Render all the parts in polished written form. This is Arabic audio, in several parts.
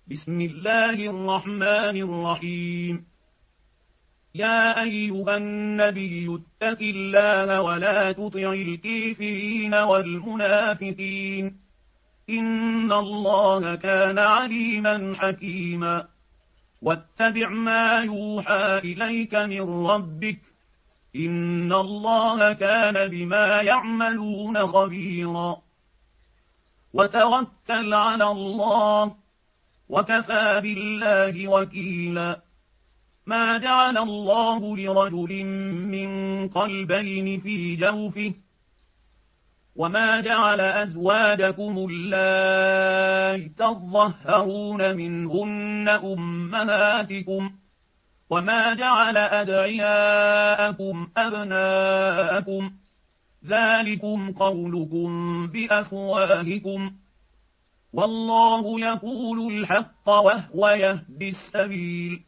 بسم الله الرحمن الرحيم. يا أيها النبي اتق الله ولا تطع الكافرين والمنافقين، إن الله كان عليما حكيما. واتبع ما يوحى إليك من ربك، إن الله كان بما يعملون خبيرا. وتوكل على الله، وكفى بالله وكيلا. ما جعل الله لرجل من قلبين في جوفه، وما جعل أزواجكم اللائي تظهرون منهن أمهاتكم، وما جعل أدعياءكم أبناءكم، ذلكم قولكم بأفواهكم، والله يقول الحق وهو يهدي السبيل.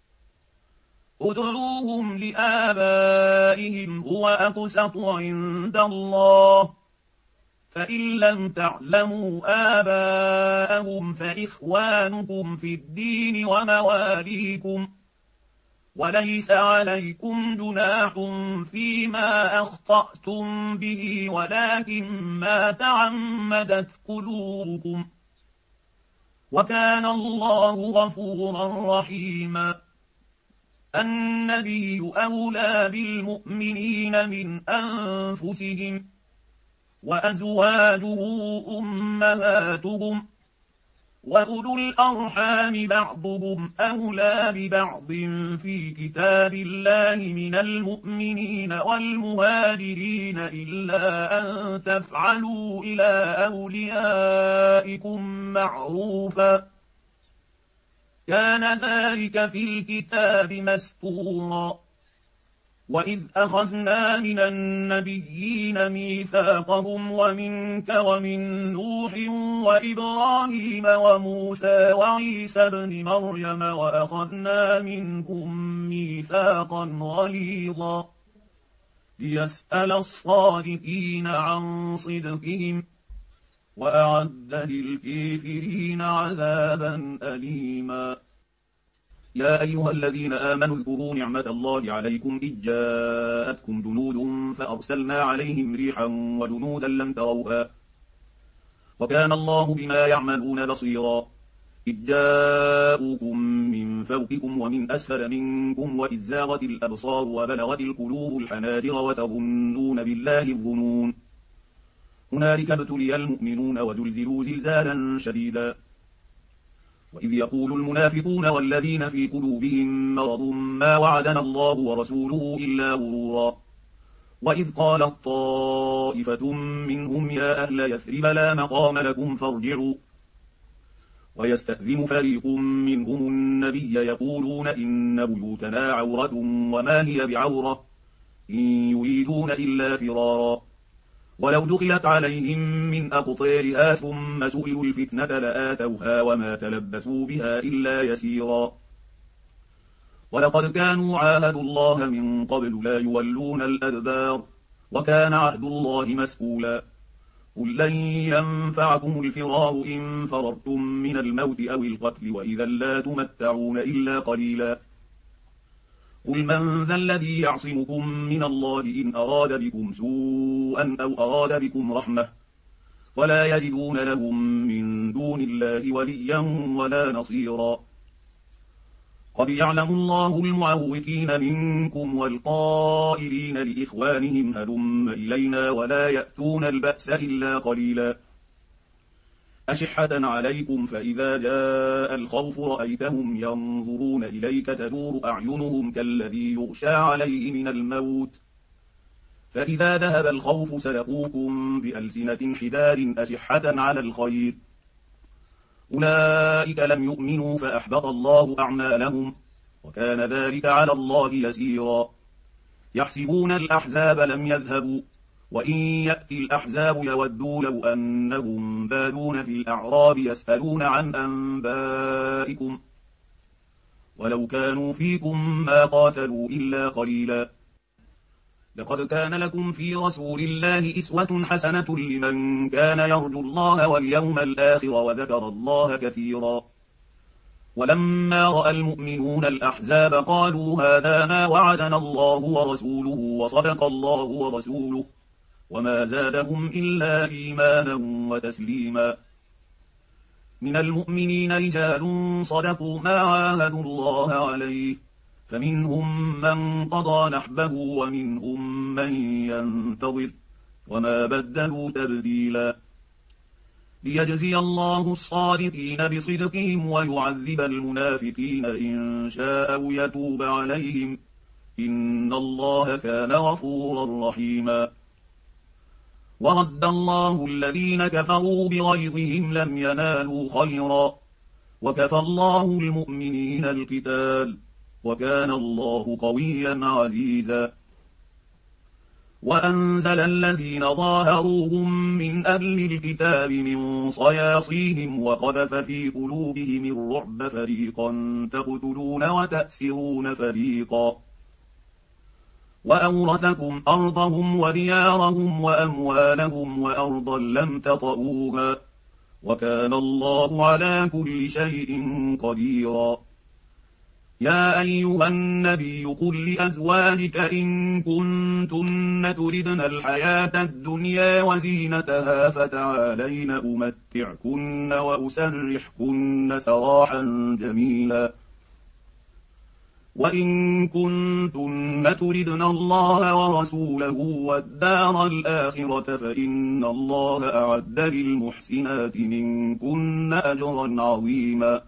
ادعوهم لآبائهم هو أقسط عند الله، فإن لم تعلموا آباءهم فإخوانكم في الدين ومواليكم، وليس عليكم جناح فيما أخطأتم به ولكن ما تعمدت قلوبكم، وكان الله غفورا رحيما. النبي أولى بالمؤمنين من أنفسهم، وأزواجه أمهاتهم، وأولو الأرحام بعضهم أولى ببعض في كتاب الله من المؤمنين والمهاجرين إلا أن تفعلوا إلى أوليائكم معروفا، كان ذلك في الكتاب مسطورا. وإذ أخذنا من النبيين ميثاقهم ومنك ومن نوح وإبراهيم وموسى وعيسى ابن مريم، وأخذنا منهم ميثاقا غليظا، ليسأل الصادقين عن صدقهم، وأعد للكافرين عذابا أليما. يا أيها الذين آمنوا اذكروا نعمة الله عليكم إذ جاءتكم جنود فأرسلنا عليهم ريحا وجنودا لم تروها، وكان الله بما يعملون بصيرا. إذ جاءوكم من فوقكم ومن أسفل منكم وإذ زاغت الأبصار وبلغت القلوب الحناجر وتظنون بالله الظنون، هنالك ابتلي المؤمنون وزلزلوا زلزالا شديدا. وإذ يقول المنافقون والذين في قلوبهم مرض ما وعدنا الله ورسوله إلا غرورا. وإذ قالت طائفة منهم يا أهل يثرب لا مقام لكم فارجعوا، ويستأذن فريق منهم النبي يقولون إن بيوتنا عورة وما هي بعورة إن يريدون إلا فرارا، ولو دخلت عليهم من أقطارها ثم سئلوا الفتنة لآتوها وما تلبثوا بها إلا يسيرا. ولقد كانوا عاهدوا الله من قبل لا يولون الأدبار، وكان عهد الله مسئولا. قل لن ينفعكم الفرار إن فررتم من الموت أو القتل، وإذا لا تمتعون إلا قليلا. قل من ذا الذي يعصمكم من الله إن أراد بكم سوءا أو أراد بكم رحمة، ولا يجدون لهم من دون الله وليا ولا نصيرا. قد يعلم الله المعوقين منكم والقائلين لإخوانهم هلم إلينا ولا يأتون البأس إلا قليلا. أشحة عليكم فإذا جاء الخوف رأيتهم ينظرون إليك تدور أعينهم كالذي يغشى عليه من الموت، فإذا ذهب الخوف سلقوكم بألسنة حداد أشحة على الخير، أولئك لم يؤمنوا فأحبط الله أعمالهم، وكان ذلك على الله يسيرا. يحسبون الأحزاب لم يذهبوا، وإن يأتي الأحزاب يودوا لو أنهم بادون في الأعراب يسألون عن أنبائكم، ولو كانوا فيكم ما قاتلوا إلا قليلا. لقد كان لكم في رسول الله إسوة حسنة لمن كان يرجو الله واليوم الآخر وذكر الله كثيرا. ولما رأى المؤمنون الأحزاب قالوا هذا ما وعدنا الله ورسوله وصدق الله ورسوله وما زادهم إلا إيمانا وتسليما. من المؤمنين رجال صدقوا ما عاهدوا الله عليه فمنهم من قضى نحبه ومنهم من ينتظر وما بدلوا تبديلا، ليجزي الله الصادقين بصدقهم ويعذب المنافقين إن شاء أو يتوب عليهم إن الله كان غفورا رحيما. ورد الله الذين كفروا بغيظهم لم ينالوا خيرا وكفى الله المؤمنين القتال وكان الله قويا عزيزا. وأنزل الذين ظاهروهم من أهل الكتاب من صياصيهم وقذف في قلوبهم الرعب فريقا تقتلون وتأسرون فريقا، وأورثكم أرضهم وديارهم وأموالهم وأرضا لم تطئوها وكان الله على كل شيء قديرا. يا أيها النبي قل لأزواجك إن كنتن تردن الحياة الدنيا وزينتها فتعالين أمتعكن وأسرحكن سراحا جميلا، وإن كنتن تردن الله ورسوله والدار الآخرة فإن الله أعد للمحسنات منكن أجرا عظيما.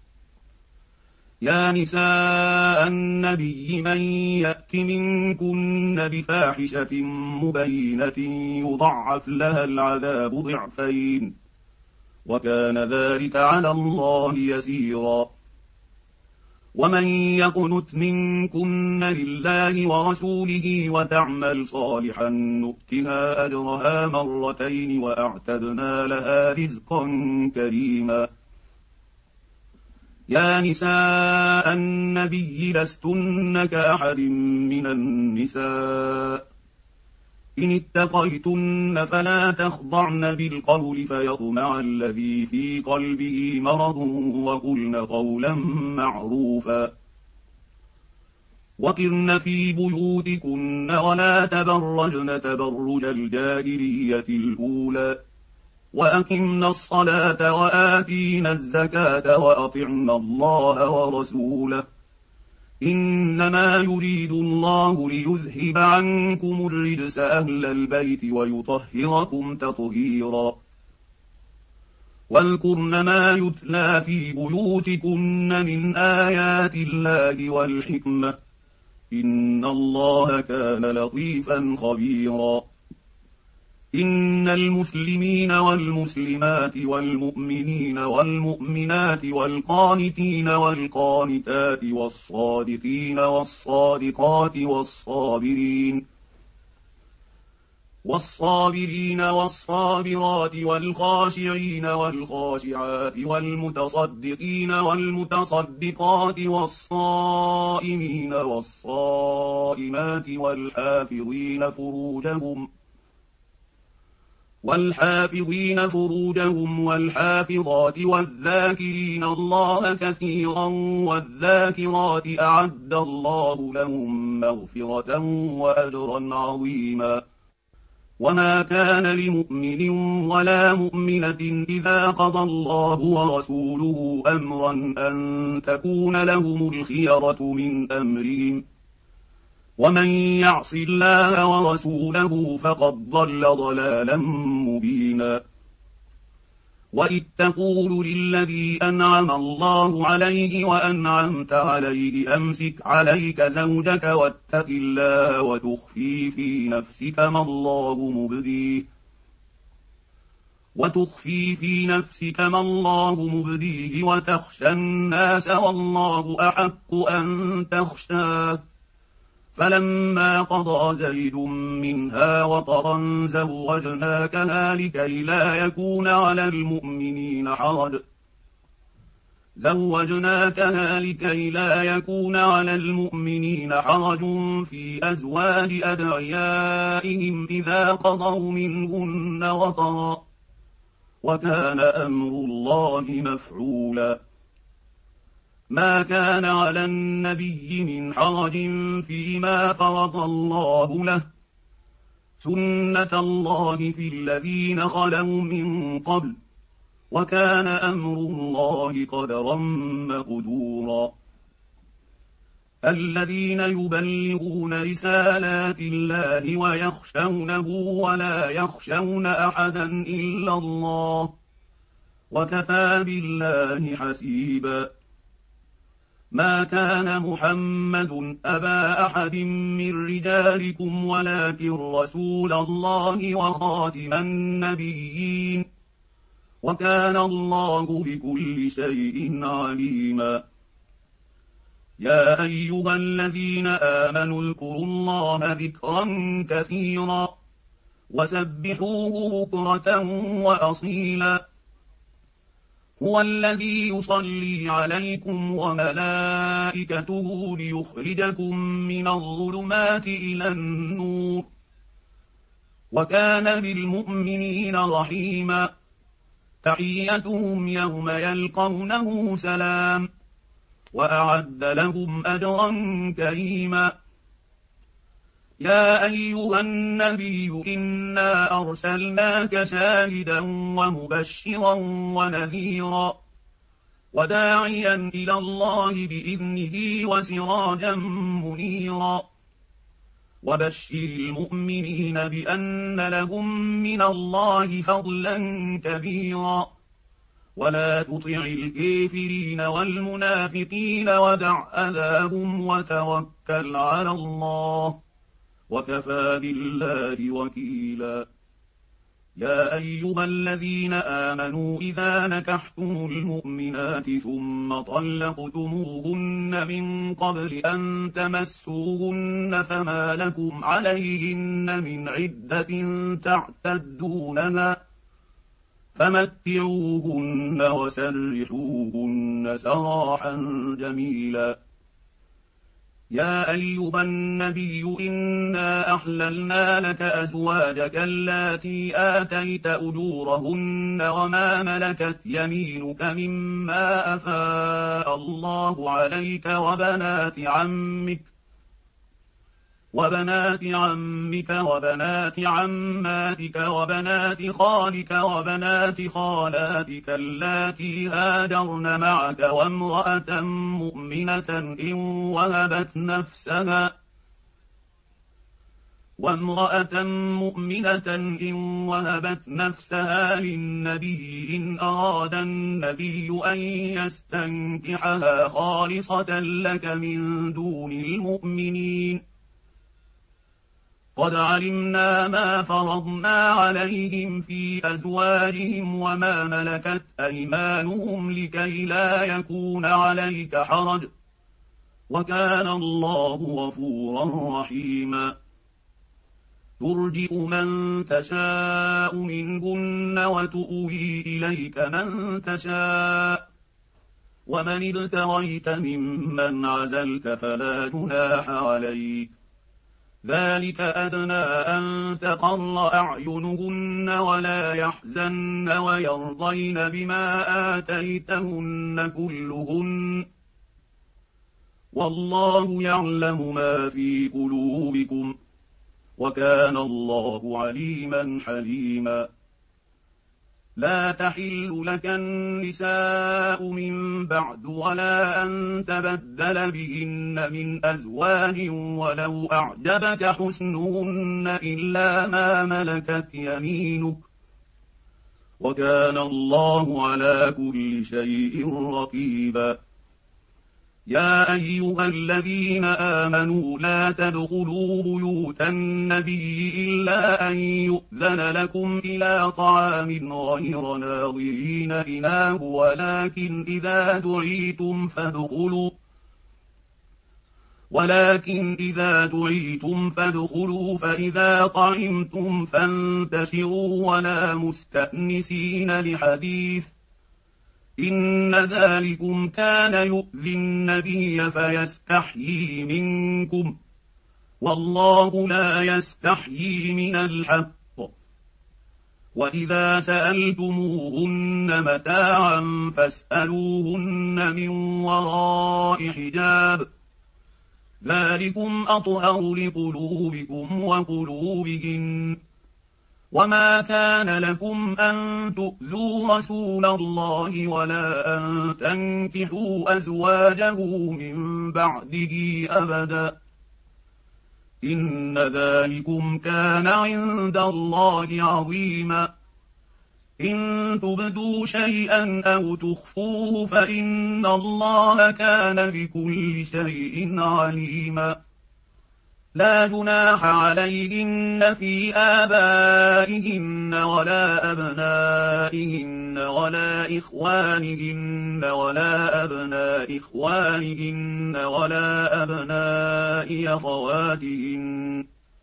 يا نساء النبي من يأت منكن بفاحشة مبينة يضعف لها العذاب ضعفين وكان ذلك على الله يسيرا. ومن يقنت منكن لله ورسوله وتعمل صالحا نؤتها أجرها مرتين وأعتدنا لها رزقا كريما. يا نساء النبي لستن كأحد من النساء إن اتقيتن فلا تخضعن بالقول فيطمع الذي في قلبه مرض وقلن قولا معروفا. وقرن في بيوتكن ولا تبرجن تبرج الجاهلية الأولى وأقمنا الصلاة وآتينا الزكاة وأطعنا الله ورسوله إنما يريد الله ليذهب عنكم الرجس أهل البيت ويطهركم تطهيرا. واذكرن ما يتلى في بيوتكن من آيات الله والحكمة إن الله كان لطيفا خبيرا. إن المسلمين والمسلمات والمؤمنين والمؤمنات والقانتين والقانتات والصادقين والصادقات والصابرين والصابرات والخاشعين والخاشعات والمتصدقين والمتصدقات والصائمين والصائمات والحافظين فروجهم والحافظات والذاكرين الله كثيرا والذاكرات أعد الله لهم مغفرة وأجرا عظيما. وما كان لمؤمن ولا مؤمنة إذا قضى الله ورسوله أمرا أن تكون لهم الخيرة من أمرهم ومن يعص الله ورسوله فقد ضل ضلالا مبينا. وإذ تقول للذي أنعم الله عليه وأنعمت عليه أمسك عليك زوجك واتق الله وتخفي في نفسك ما الله مبديه وتخشى الناس والله أحق أن تخشاه. فلما قضى زيد منها وطرا زوجناكها لكي لا يكون على المؤمنين حرج في أزواج أدعيائهم إذا قضوا منهن وطرا وكان أمر الله مفعولا. ما كان على النبي من حرج فيما فرض الله له، سنة الله في الذين خلوا من قبل، وكان أمر الله قدرا مقدورا. الذين يبلغون رسالات الله ويخشونه ولا يخشون أحدا إلا الله، وكفى بالله حسيبا. ما كان محمد أبا أحد من رجالكم ولكن رسول الله وخاتم النبيين، وكان الله بكل شيء عليما. يا أيها الذين آمنوا اذكروا الله ذكرا كثيرا وسبحوه بكرة وأصيلا. هو الذي يصلي عليكم وملائكته ليخرجكم من الظلمات إلى النور، وكان بالمؤمنين رحيما. تحيتهم يوم يلقونه سلام، وأعد لهم أجرا كريما. يا أيها النبي إنا أرسلناك شاهدا ومبشرا ونذيرا وداعيا إلى الله بإذنه وسراجا منيرا. وبشر المؤمنين بأن لهم من الله فضلا كبيرا، ولا تطع الكافرين والمنافقين ودع أذاهم وتوكل على الله، وكفى بالله وكيلا. يا أيها الذين آمنوا إذا نكحتم المؤمنات ثم طلقتموهن من قبل أن تمسوهن فما لكم عليهن من عدة تعتدونها، فمتعوهن وسرحوهن سراحا جميلا. يا أيها النبي إنا أحللنا لك أزواجك اللاتي آتيت أجورهن وما ملكت يمينك مما أفاء الله عليك وبنات عمك وبنات عماتك وبنات خالك وبنات خالاتك اللاتي هاجرن معك وامرأة مؤمنة إن وهبت نفسها للنبي إن أراد النبي أن يستنكحها خالصة لك من دون المؤمنين. قد علمنا ما فرضنا عليهم في أزواجهم وما ملكت أيمانهم لكي لا يكون عليك حرج، وكان الله غفورا رحيما. ترجئ من تشاء منهن وتؤوي إليك من تشاء، ومن ابتغيت ممن عزلت فلا جناح عليك، ذلك أدنى أن تقر أعينهن ولا يحزن ويرضين بما آتيتهن كلهن، والله يعلم ما في قلوبكم، وكان الله عليما حليما. لا تحل لك النساء من بعد ولا أن تبدل بهن من أزواج ولو أعجبك حسنهن إلا ما ملكت يمينك، وكان الله على كل شيء رقيبا. يا أيها الذين آمنوا لا تدخلوا بيوت النبي إلا أن يؤذن لكم إلى طعام غير ناظرين إناه، ولكن إذا دعيتم فادخلوا فإذا طعمتم فانتشروا ولا مستأنسين لحديث، إن ذلكم كان يؤذي النبي فيستحيي منكم، والله لا يستحيي من الحق، وإذا سألتموهن متاعا فاسألوهن من وراء حجاب ذلكم أطهر لقلوبكم وقلوبهن وما كان لكم أن تؤذوا رسول الله ولا أن تنكحوا أزواجه من بعده أبدا إن ذلكم كان عند الله عظيما إن تبدوا شيئا أو تخفوه فإن الله كان بكل شيء عليما لا جناح عليهن في آبائهن ولا أبنائهن ولا إخوانهن ولا أبناء إخوانهن ولا أبناء أخواتهن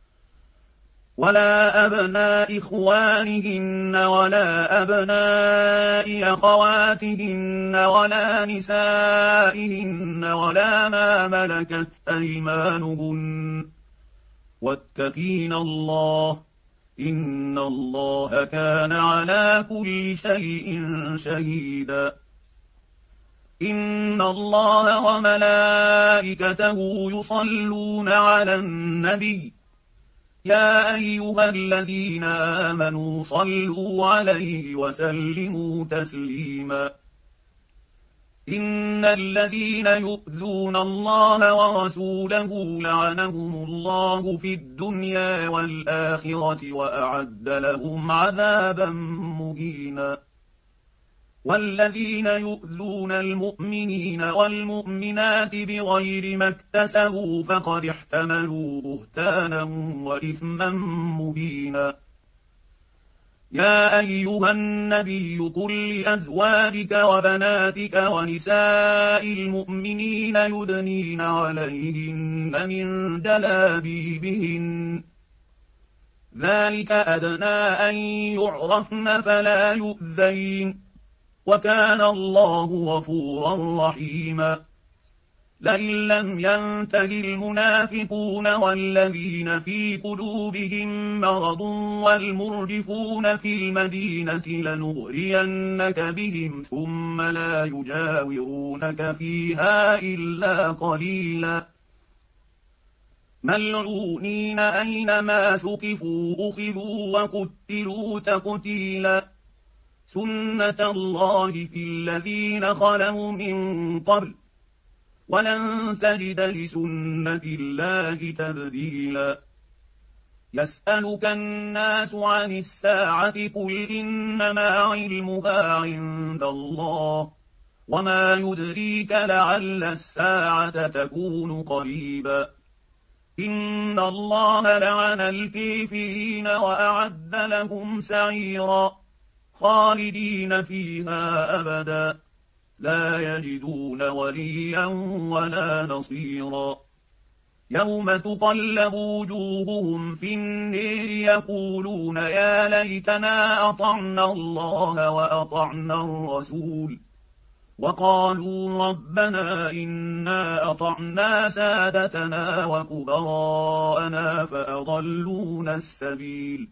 ولا أبناء إخوانهن ولا أبناء أخواتهن ولا نسائهن ولا ما ملكت أيمانهن واتقين الله إن الله كان على كل شيء شهيدا إن الله وملائكته يصلون على النبي يا أيها الذين آمنوا صلوا عليه وسلموا تسليما إن الذين يؤذون الله ورسوله لعنهم الله في الدنيا والآخرة وأعد لهم عذابا مهينا والذين يؤذون المؤمنين والمؤمنات بغير ما اكتسبوا فقد احتملوا بهتانا وإثما مبينا يا أيها النبي قل لأزواجك وبناتك ونساء المؤمنين يدنين عليهن من جلابيبهن ذلك أدنى أن يعرفن فلا يؤذين وكان الله غفورا رحيما لئن لم ينته المنافقون والذين في قلوبهم مرض والمرجفون في المدينة لنغرينك بهم ثم لا يجاورونك فيها إلا قليلا ملعونين أينما ثقفوا أخذوا وقتلوا تقتيلا سنة الله في الذين خلوا من قبل ولن تجد لسنة الله تبديلا يسألك الناس عن الساعة قل إنما علمها عند الله وما يدريك لعل الساعة تكون قريبا إن الله لعن الكافرين وأعد لهم سعيرا خالدين فيها أبدا لا يجدون وليا ولا نصيرا يوم تقلب وجوههم في النير يقولون يا ليتنا أطعنا الله وأطعنا الرسول وقالوا ربنا إنا أطعنا سادتنا وكبراءنا فأضلونا السبيل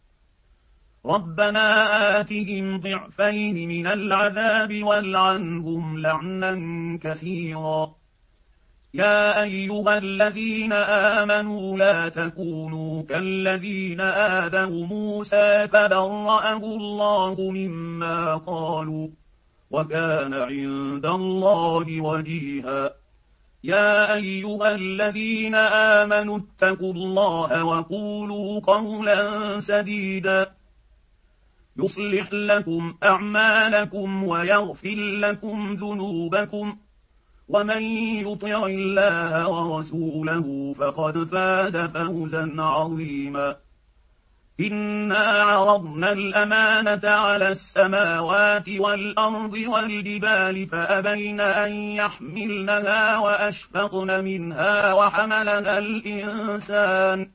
ربنا آتهم ضعفين من العذاب والعنهم لعنا كثيرا يا أيها الذين آمنوا لا تكونوا كالذين آذوا موسى فبرأه الله مما قالوا وكان عند الله وجيها يا أيها الذين آمنوا اتقوا الله وقولوا قولا سديدا يصلح لكم أعمالكم ويغفر لكم ذنوبكم ومن يطع الله ورسوله فقد فاز فوزا عظيما إنا عرضنا الأمانة على السماوات والأرض والجبال فأبين أن يحملنها وأشفقن منها وحملها الإنسان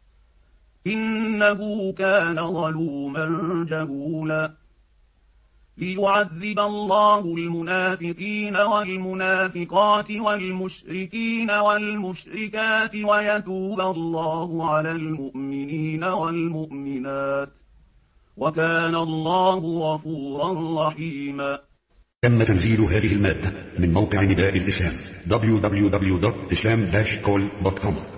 إنه كان ظلوما جهولا ليعذب الله المنافقين والمنافقات والمشركين والمشركات ويتوب الله على المؤمنين والمؤمنات وكان الله غفورا رحيما. تم تنزيل هذه المادة من موقع نداء الإسلام www.islam-call.com.